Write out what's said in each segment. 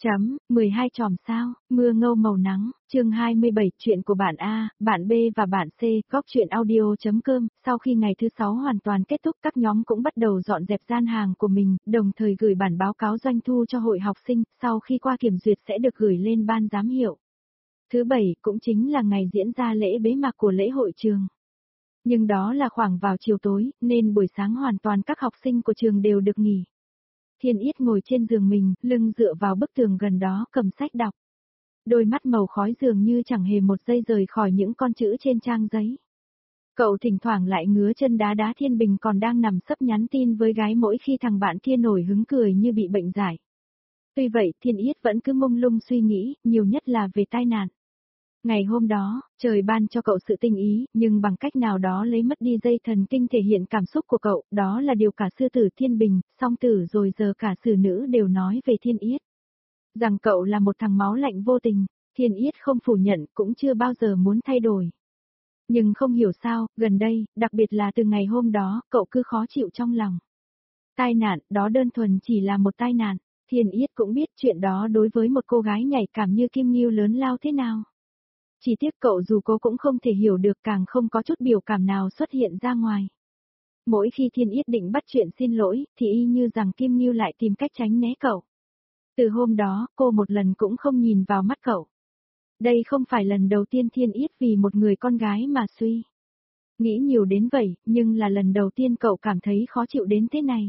12 chòm sao, mưa ngâu màu nắng, chương 27, chuyện của bạn A, bạn B và bạn C, góc chuyện audio.com, sau khi ngày thứ 6 hoàn toàn kết thúc các nhóm cũng bắt đầu dọn dẹp gian hàng của mình, đồng thời gửi bản báo cáo doanh thu cho hội học sinh, sau khi qua kiểm duyệt sẽ được gửi lên ban giám hiệu. Thứ 7 cũng chính là ngày diễn ra lễ bế mạc của lễ hội trường. Nhưng đó là khoảng vào chiều tối, nên buổi sáng hoàn toàn các học sinh của trường đều được nghỉ. Thiên Yết ngồi trên giường mình, lưng dựa vào bức tường gần đó cầm sách đọc. Đôi mắt màu khói dường như chẳng hề một giây rời khỏi những con chữ trên trang giấy. Cậu thỉnh thoảng lại ngứa chân đá đá Thiên Bình còn đang nằm sấp nhắn tin với gái mỗi khi thằng bạn kia nổi hứng cười như bị bệnh dại. Tuy vậy Thiên Yết vẫn cứ mông lung suy nghĩ, nhiều nhất là về tai nạn. Ngày hôm đó, trời ban cho cậu sự tinh ý, nhưng bằng cách nào đó lấy mất đi dây thần kinh thể hiện cảm xúc của cậu, đó là điều cả sư tử Thiên Bình, song tử rồi giờ cả sử nữ đều nói về Thiên Yết. Rằng cậu là một thằng máu lạnh vô tình, Thiên Yết không phủ nhận cũng chưa bao giờ muốn thay đổi. Nhưng không hiểu sao, gần đây, đặc biệt là từ ngày hôm đó, cậu cứ khó chịu trong lòng. Tai nạn, đó đơn thuần chỉ là một tai nạn, Thiên Yết cũng biết chuyện đó đối với một cô gái nhạy cảm như Kim Nghiêu lớn lao thế nào. Chỉ tiếc cậu dù cố cũng không thể hiểu được càng không có chút biểu cảm nào xuất hiện ra ngoài. Mỗi khi Thiên Yết định bắt chuyện xin lỗi, thì y như rằng Kim Nghiêu lại tìm cách tránh né cậu. Từ hôm đó, cô một lần cũng không nhìn vào mắt cậu. Đây không phải lần đầu tiên Thiên Yết vì một người con gái mà suy nghĩ nhiều đến vậy, nhưng là lần đầu tiên cậu cảm thấy khó chịu đến thế này.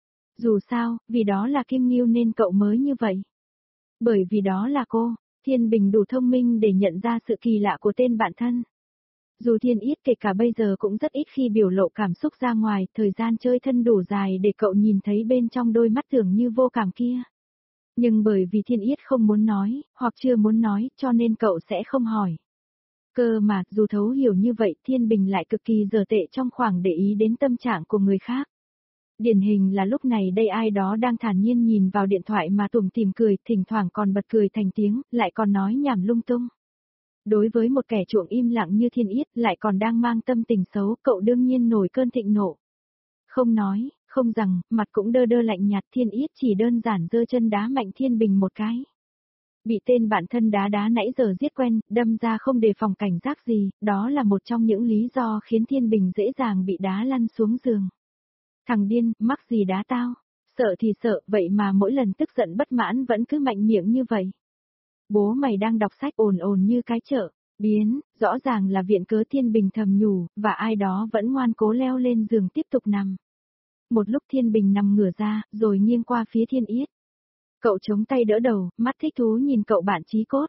Dù sao, vì đó là Kim Nghiêu nên cậu mới như vậy. Bởi vì đó là cô. Thiên Bình đủ thông minh để nhận ra sự kỳ lạ của tên bạn thân. Dù Thiên Yết kể cả bây giờ cũng rất ít khi biểu lộ cảm xúc ra ngoài, thời gian chơi thân đủ dài để cậu nhìn thấy bên trong đôi mắt tưởng như vô cảm kia. Nhưng bởi vì Thiên Yết không muốn nói, hoặc chưa muốn nói, cho nên cậu sẽ không hỏi. Cơ mà, dù thấu hiểu như vậy, Thiên Bình lại cực kỳ dở tệ trong khoảng để ý đến tâm trạng của người khác. Điển hình là lúc này đây ai đó đang thản nhiên nhìn vào điện thoại mà tủm tỉm cười, thỉnh thoảng còn bật cười thành tiếng, lại còn nói nhảm lung tung. Đối với một kẻ chuộng im lặng như Thiên Yết lại còn đang mang tâm tình xấu, cậu đương nhiên nổi cơn thịnh nộ. Không nói, không rằng, mặt cũng đơ đơ lạnh nhạt, Thiên Yết chỉ đơn giản giơ chân đá mạnh Thiên Bình một cái. Bị tên bạn thân đá đá nãy giờ giết quen, đâm ra không đề phòng cảnh giác gì, đó là một trong những lý do khiến Thiên Bình dễ dàng bị đá lăn xuống giường. Thằng điên, mắc gì đá tao? Sợ thì sợ, vậy mà mỗi lần tức giận bất mãn vẫn cứ mạnh miệng như vậy. Bố mày đang đọc sách ồn ồn như cái chợ, biến, rõ ràng là viện cớ Thiên Bình thầm nhủ, và ai đó vẫn ngoan cố leo lên giường tiếp tục nằm. Một lúc Thiên Bình nằm ngửa ra, rồi nghiêng qua phía Thiên Yết. Cậu chống tay đỡ đầu, mắt thích thú nhìn cậu bạn chí cốt.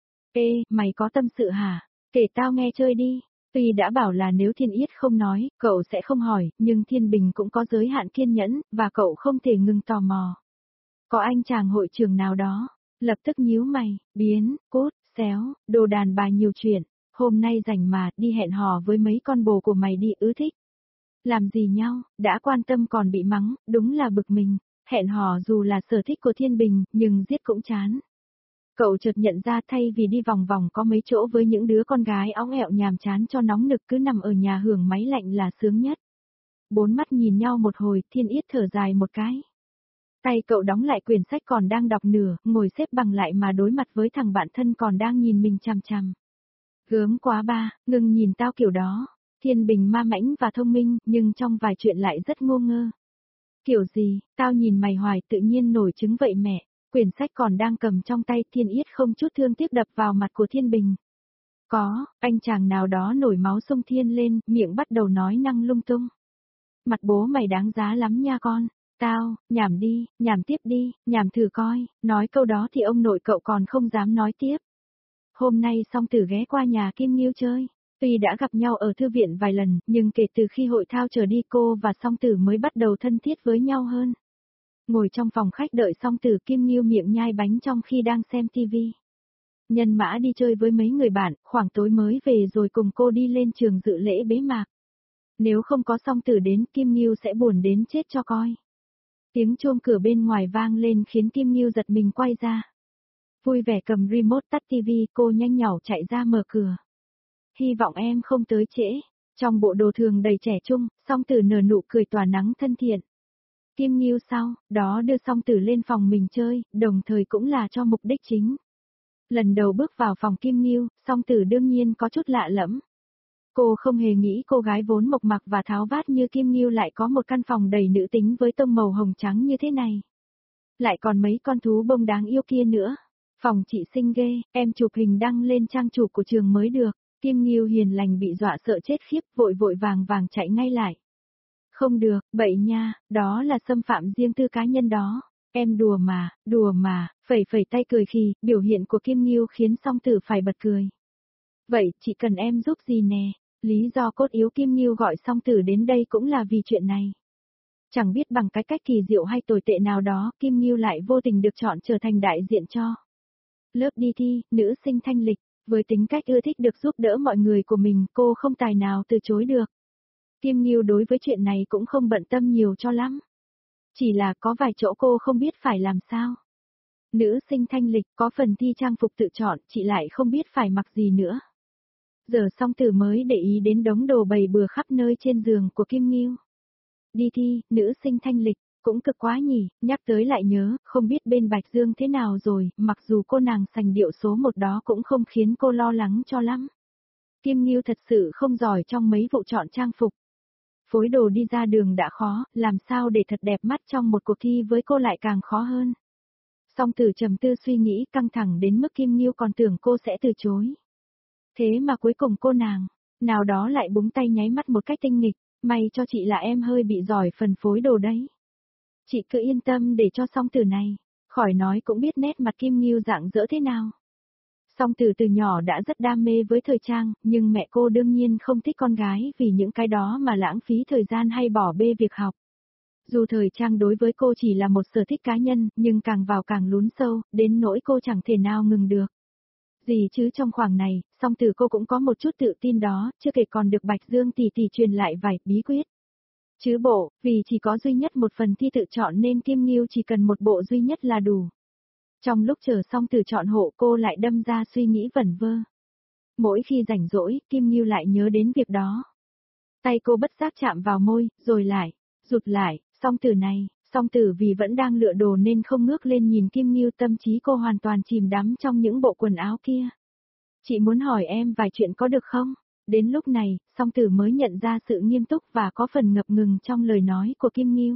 Ê, mày có tâm sự hả? Kể tao nghe chơi đi. Tuy đã bảo là nếu Thiên Yết không nói, cậu sẽ không hỏi, nhưng Thiên Bình cũng có giới hạn kiên nhẫn, và cậu không thể ngừng tò mò. Có anh chàng hội trường nào đó, lập tức nhíu mày, biến, cốt, xéo, đồ đàn bà nhiều chuyện, hôm nay rảnh mà, đi hẹn hò với mấy con bồ của mày đi, ứ thích. Làm gì nhau, đã quan tâm còn bị mắng, đúng là bực mình, hẹn hò dù là sở thích của Thiên Bình, nhưng giết cũng chán. Cậu chợt nhận ra thay vì đi vòng vòng có mấy chỗ với những đứa con gái óng ẹo nhàm chán cho nóng nực cứ nằm ở nhà hưởng máy lạnh là sướng nhất. Bốn mắt nhìn nhau một hồi, Thiên Yết thở dài một cái. Tay cậu đóng lại quyển sách còn đang đọc nửa, ngồi xếp bằng lại mà đối mặt với thằng bạn thân còn đang nhìn mình chằm chằm. Gớm quá ba, ngừng nhìn tao kiểu đó. Thiên Bình ma mãnh và thông minh, nhưng trong vài chuyện lại rất ngô ngơ. Kiểu gì, tao nhìn mày hoài tự nhiên nổi trứng vậy mẹ. Quyển sách còn đang cầm trong tay, Thiên Yết không chút thương tiếc đập vào mặt của Thiên Bình. Có, anh chàng nào đó nổi máu sông Thiên lên, miệng bắt đầu nói năng lung tung. Mặt bố mày đáng giá lắm nha con. Tao, nhảm đi, nhảm tiếp đi, nhảm thử coi, nói câu đó thì ông nội cậu còn không dám nói tiếp. Hôm nay Song Tử ghé qua nhà Kim Nghiêu chơi. Tuy đã gặp nhau ở thư viện vài lần, nhưng kể từ khi hội thao trở đi cô và Song Tử mới bắt đầu thân thiết với nhau hơn. Ngồi trong phòng khách đợi Song Tử, Kim Nghiêu miệng nhai bánh trong khi đang xem tivi. Nhân Mã đi chơi với mấy người bạn, khoảng tối mới về rồi cùng cô đi lên trường dự lễ bế mạc. Nếu không có Song Tử đến, Kim Nghiêu sẽ buồn đến chết cho coi. Tiếng chuông cửa bên ngoài vang lên khiến Kim Nghiêu giật mình quay ra. Vui vẻ cầm remote tắt tivi, cô nhanh nhảu chạy ra mở cửa. Hy vọng em không tới trễ. Trong bộ đồ thường đầy trẻ trung, Song Tử nở nụ cười tỏa nắng thân thiện. Kim Ngưu sau, đó đưa Song Tử lên phòng mình chơi, đồng thời cũng là cho mục đích chính. Lần đầu bước vào phòng Kim Ngưu, Song Tử đương nhiên có chút lạ lẫm. Cô không hề nghĩ cô gái vốn mộc mạc và tháo vát như Kim Ngưu lại có một căn phòng đầy nữ tính với tông màu hồng trắng như thế này. Lại còn mấy con thú bông đáng yêu kia nữa. Phòng chị xinh ghê, em chụp hình đăng lên trang chủ của trường mới được. Kim Ngưu hiền lành bị dọa sợ chết khiếp, vội vội vàng vàng chạy ngay lại. Không được, bậy nha, đó là xâm phạm riêng tư cá nhân đó. Em đùa mà, phẩy phẩy tay cười khì, biểu hiện của Kim Ngưu khiến Song Tử phải bật cười. Vậy, chị cần em giúp gì nè? Lý do cốt yếu Kim Ngưu gọi Song Tử đến đây cũng là vì chuyện này. Chẳng biết bằng cái cách kỳ diệu hay tồi tệ nào đó, Kim Ngưu lại vô tình được chọn trở thành đại diện cho lớp đi thi, nữ sinh thanh lịch. Với tính cách ưa thích được giúp đỡ mọi người của mình, cô không tài nào từ chối được. Kim Ngưu đối với chuyện này cũng không bận tâm nhiều cho lắm. Chỉ là có vài chỗ cô không biết phải làm sao. Nữ sinh thanh lịch có phần thi trang phục tự chọn, chị lại không biết phải mặc gì nữa. Giờ Song Tử mới để ý đến đống đồ bày bừa khắp nơi trên giường của Kim Ngưu. Đi thi, nữ sinh thanh lịch, cũng cực quá nhỉ, nhắc tới lại nhớ, không biết bên Bạch Dương thế nào rồi, mặc dù cô nàng sành điệu số một đó cũng không khiến cô lo lắng cho lắm. Kim Ngưu thật sự không giỏi trong mấy vụ chọn trang phục. Phối đồ đi ra đường đã khó, làm sao để thật đẹp mắt trong một cuộc thi với cô lại càng khó hơn. Song Tử trầm tư suy nghĩ căng thẳng đến mức Kim Ngưu còn tưởng cô sẽ từ chối. Thế mà cuối cùng cô nàng, nào đó lại búng tay nháy mắt một cách tinh nghịch, may cho chị là em hơi bị giỏi phần phối đồ đấy. Chị cứ yên tâm để cho Song Tử này, khỏi nói cũng biết nét mặt Kim Ngưu dạng dỡ thế nào. Song Tử từ nhỏ đã rất đam mê với thời trang, nhưng mẹ cô đương nhiên không thích con gái vì những cái đó mà lãng phí thời gian hay bỏ bê việc học. Dù thời trang đối với cô chỉ là một sở thích cá nhân, nhưng càng vào càng lún sâu, đến nỗi cô chẳng thể nào ngừng được. Gì chứ trong khoảng này, Song Tử cô cũng có một chút tự tin đó, chưa kể còn được Bạch Dương tỷ tỷ truyền lại vài bí quyết. Chứ bộ, vì chỉ có duy nhất một phần thi tự chọn nên Kim Ngưu chỉ cần một bộ duy nhất là đủ. Trong lúc chờ Song Tử chọn hộ cô lại đâm ra suy nghĩ vẩn vơ. Mỗi khi rảnh rỗi, Kim Ngưu lại nhớ đến việc đó. Tay cô bất giác chạm vào môi, rồi lại, rụt lại, Song Tử vì vẫn đang lựa đồ nên không ngước lên nhìn Kim Ngưu, tâm trí cô hoàn toàn chìm đắm trong những bộ quần áo kia. Chị muốn hỏi em vài chuyện có được không? Đến lúc này, Song Tử mới nhận ra sự nghiêm túc và có phần ngập ngừng trong lời nói của Kim Ngưu.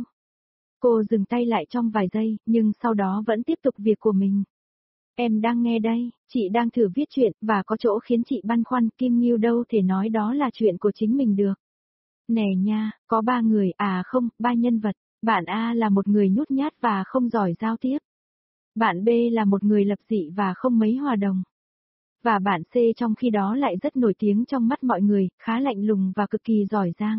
Cô dừng tay lại trong vài giây, nhưng sau đó vẫn tiếp tục việc của mình. Em đang nghe đây, chị đang thử viết chuyện, và có chỗ khiến chị băn khoăn, Kim Ngưu đâu thể nói đó là chuyện của chính mình được. Nè nha, có 3 người, không, 3 nhân vật. Bạn A là một người nhút nhát và không giỏi giao tiếp. Bạn B là một người lập dị và không mấy hòa đồng. Và bạn C trong khi đó lại rất nổi tiếng trong mắt mọi người, khá lạnh lùng và cực kỳ giỏi giang.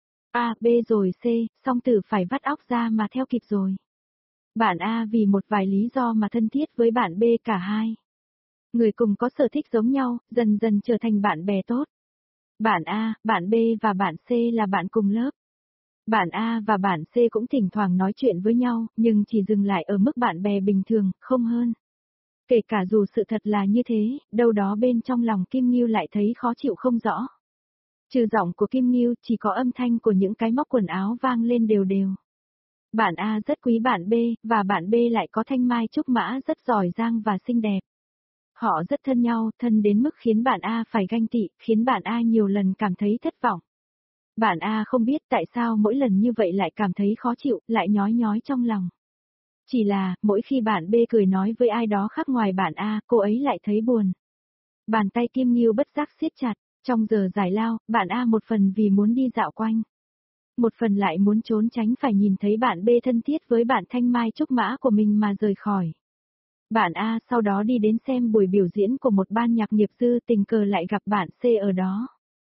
A, B rồi C, Song Tử phải vắt óc ra mà theo kịp rồi. Bạn A vì một vài lý do mà thân thiết với bạn B cả hai. Người cùng có sở thích giống nhau, dần dần trở thành bạn bè tốt. Bạn A, bạn B và bạn C là bạn cùng lớp. Bạn A và bạn C cũng thỉnh thoảng nói chuyện với nhau, nhưng chỉ dừng lại ở mức bạn bè bình thường, không hơn. Kể cả dù sự thật là như thế, đâu đó bên trong lòng Kim Ngưu lại thấy khó chịu không rõ. Trừ giọng của Kim Ngưu, chỉ có âm thanh của những cái móc quần áo vang lên đều đều. Bạn A rất quý bạn B, và bạn B lại có thanh mai trúc mã rất giỏi giang và xinh đẹp. Họ rất thân nhau, thân đến mức khiến bạn A phải ganh tị, khiến bạn A nhiều lần cảm thấy thất vọng. Bạn A không biết tại sao mỗi lần như vậy lại cảm thấy khó chịu, lại nhói nhói trong lòng. Chỉ là, mỗi khi bạn B cười nói với ai đó khác ngoài bạn A, cô ấy lại thấy buồn. Bàn tay Kim Ngưu bất giác siết chặt, trong giờ giải lao, bạn A một phần vì muốn đi dạo quanh. Một phần lại muốn trốn tránh phải nhìn thấy bạn B thân thiết với bạn thanh mai trúc mã của mình mà rời khỏi. Bạn A sau đó đi đến xem buổi biểu diễn của một ban nhạc nghiệp dư, tình cờ lại gặp bạn C ở đó.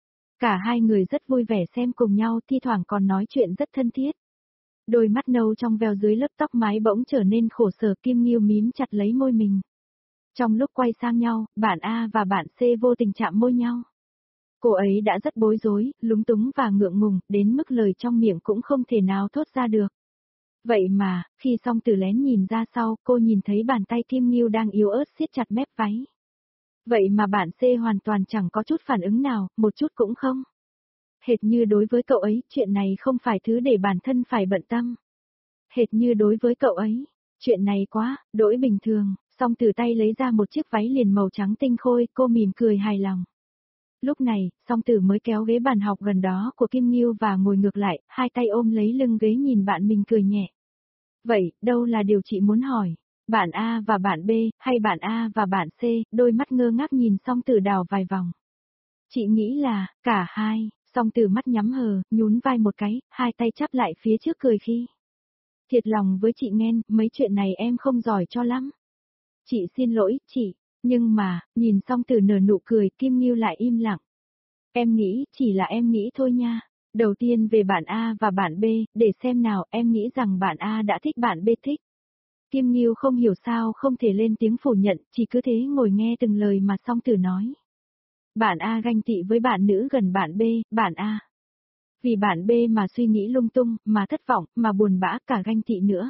Cả hai người rất vui vẻ xem cùng nhau, thi thoảng còn nói chuyện rất thân thiết. Đôi mắt nâu trong veo dưới lớp tóc mái bỗng trở nên khổ sở, Kim Ngưu mím chặt lấy môi mình. Trong lúc quay sang nhau, bạn A và bạn C vô tình chạm môi nhau. Cô ấy đã rất bối rối, lúng túng và ngượng ngùng, đến mức lời trong miệng cũng không thể nào thốt ra được. Vậy mà, khi Song Tử lén nhìn ra sau, cô nhìn thấy bàn tay Kim Ngưu đang yếu ớt siết chặt mép váy. Vậy mà bạn C hoàn toàn chẳng có chút phản ứng nào, một chút cũng không. Hệt như đối với cậu ấy, chuyện này không phải thứ để bản thân phải bận tâm. hệt như đối với cậu ấy. Chuyện này quá, đỗi bình thường, Song từ tay lấy ra một chiếc váy liền màu trắng tinh khôi, cô mỉm cười hài lòng. Lúc này, Song Tử mới kéo ghế bàn học gần đó của Kim Nghiêu và ngồi ngược lại, hai tay ôm lấy lưng ghế nhìn bạn mình cười nhẹ. Vậy, đâu là điều chị muốn hỏi? Bạn A và bạn B, hay bạn A và bạn C? Đôi mắt ngơ ngác nhìn Song Tử đảo vài vòng. Chị nghĩ là, cả hai. Song Tử mắt nhắm hờ, nhún vai một cái, hai tay chắp lại phía trước cười khi. Thiệt lòng với chị Nghen, mấy chuyện này em không giỏi cho lắm. Chị xin lỗi, chị. Nhưng mà, nhìn Song Tử nở nụ cười, Kim Nghiêu lại im lặng. Em nghĩ, chỉ là em nghĩ thôi nha. Đầu tiên về bạn A và bạn B, để xem nào, em nghĩ rằng bạn A đã thích bạn B thích. Kim Nghiêu không hiểu sao không thể lên tiếng phủ nhận, chỉ cứ thế ngồi nghe từng lời mà Song Tử nói. Bạn A ganh tị với bạn nữ gần bạn B, bạn A. Vì bạn B mà suy nghĩ lung tung, mà thất vọng, mà buồn bã, cả ganh tị nữa.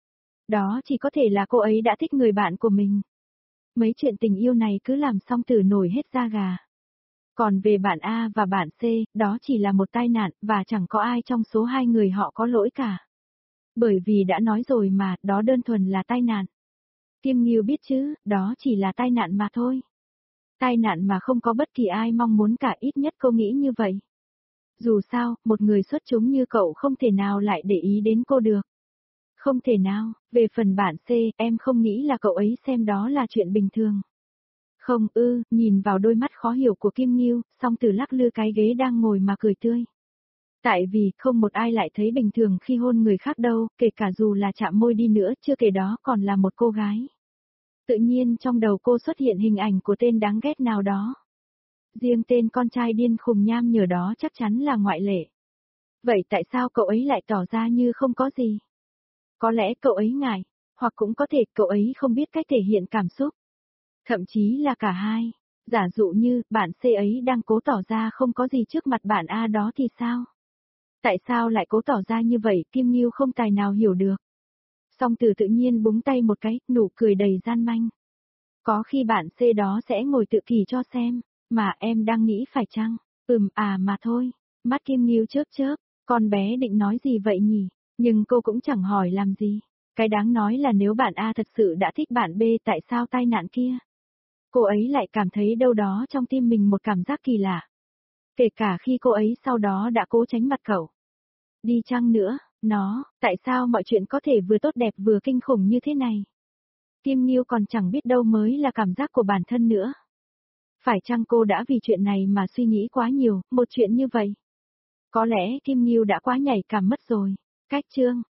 Đó chỉ có thể là cô ấy đã thích người bạn của mình. Mấy chuyện tình yêu này cứ làm Song Tử nổi hết da gà. Còn về bạn A và bạn C, đó chỉ là một tai nạn, và chẳng có ai trong số hai người họ có lỗi cả. Bởi vì đã nói rồi mà, đó đơn thuần là tai nạn. Kim Nghiêu biết chứ, đó chỉ là tai nạn mà thôi. Tai nạn mà không có bất kỳ ai mong muốn cả, ít nhất cô nghĩ như vậy. Dù sao, một người xuất chúng như cậu không thể nào lại để ý đến cô được. Không thể nào, về phần bạn C, em không nghĩ là cậu ấy xem đó là chuyện bình thường. Không nhìn vào đôi mắt khó hiểu của Kim Nghiêu, Song Tử lắc lư cái ghế đang ngồi mà cười tươi. Tại vì không một ai lại thấy bình thường khi hôn người khác đâu, kể cả dù là chạm môi đi nữa, chưa kể đó còn là một cô gái. Tự nhiên trong đầu cô xuất hiện hình ảnh của tên đáng ghét nào đó. Riêng tên con trai điên khùng nham nhở đó chắc chắn là ngoại lệ. Vậy tại sao cậu ấy lại tỏ ra như không có gì? Có lẽ cậu ấy ngại, hoặc cũng có thể cậu ấy không biết cách thể hiện cảm xúc. Thậm chí là cả hai. Giả dụ như, bạn C ấy đang cố tỏ ra không có gì trước mặt bạn A đó thì sao? Tại sao lại cố tỏ ra như vậy, Kim Nghiêu không tài nào hiểu được. Song Tử tự nhiên búng tay một cái, nụ cười đầy gian manh. Có khi bạn C đó sẽ ngồi tự kỷ cho xem, mà em đang nghĩ phải chăng? Mà thôi. Mắt Kim Nghiêu chớp chớp, con bé định nói gì vậy nhỉ? Nhưng cô cũng chẳng hỏi làm gì. Cái đáng nói là nếu bạn A thật sự đã thích bạn B, tại sao tai nạn kia? Cô ấy lại cảm thấy đâu đó trong tim mình một cảm giác kỳ lạ. Kể cả khi cô ấy sau đó đã cố tránh mặt cậu. Đi chăng nữa, tại sao mọi chuyện có thể vừa tốt đẹp vừa kinh khủng như thế này? Kim Nghiêu còn chẳng biết đâu mới là cảm giác của bản thân nữa. Phải chăng cô đã vì chuyện này mà suy nghĩ quá nhiều, một chuyện như vậy? Có lẽ Kim Nghiêu đã quá nhạy cảm mất rồi. Cách chương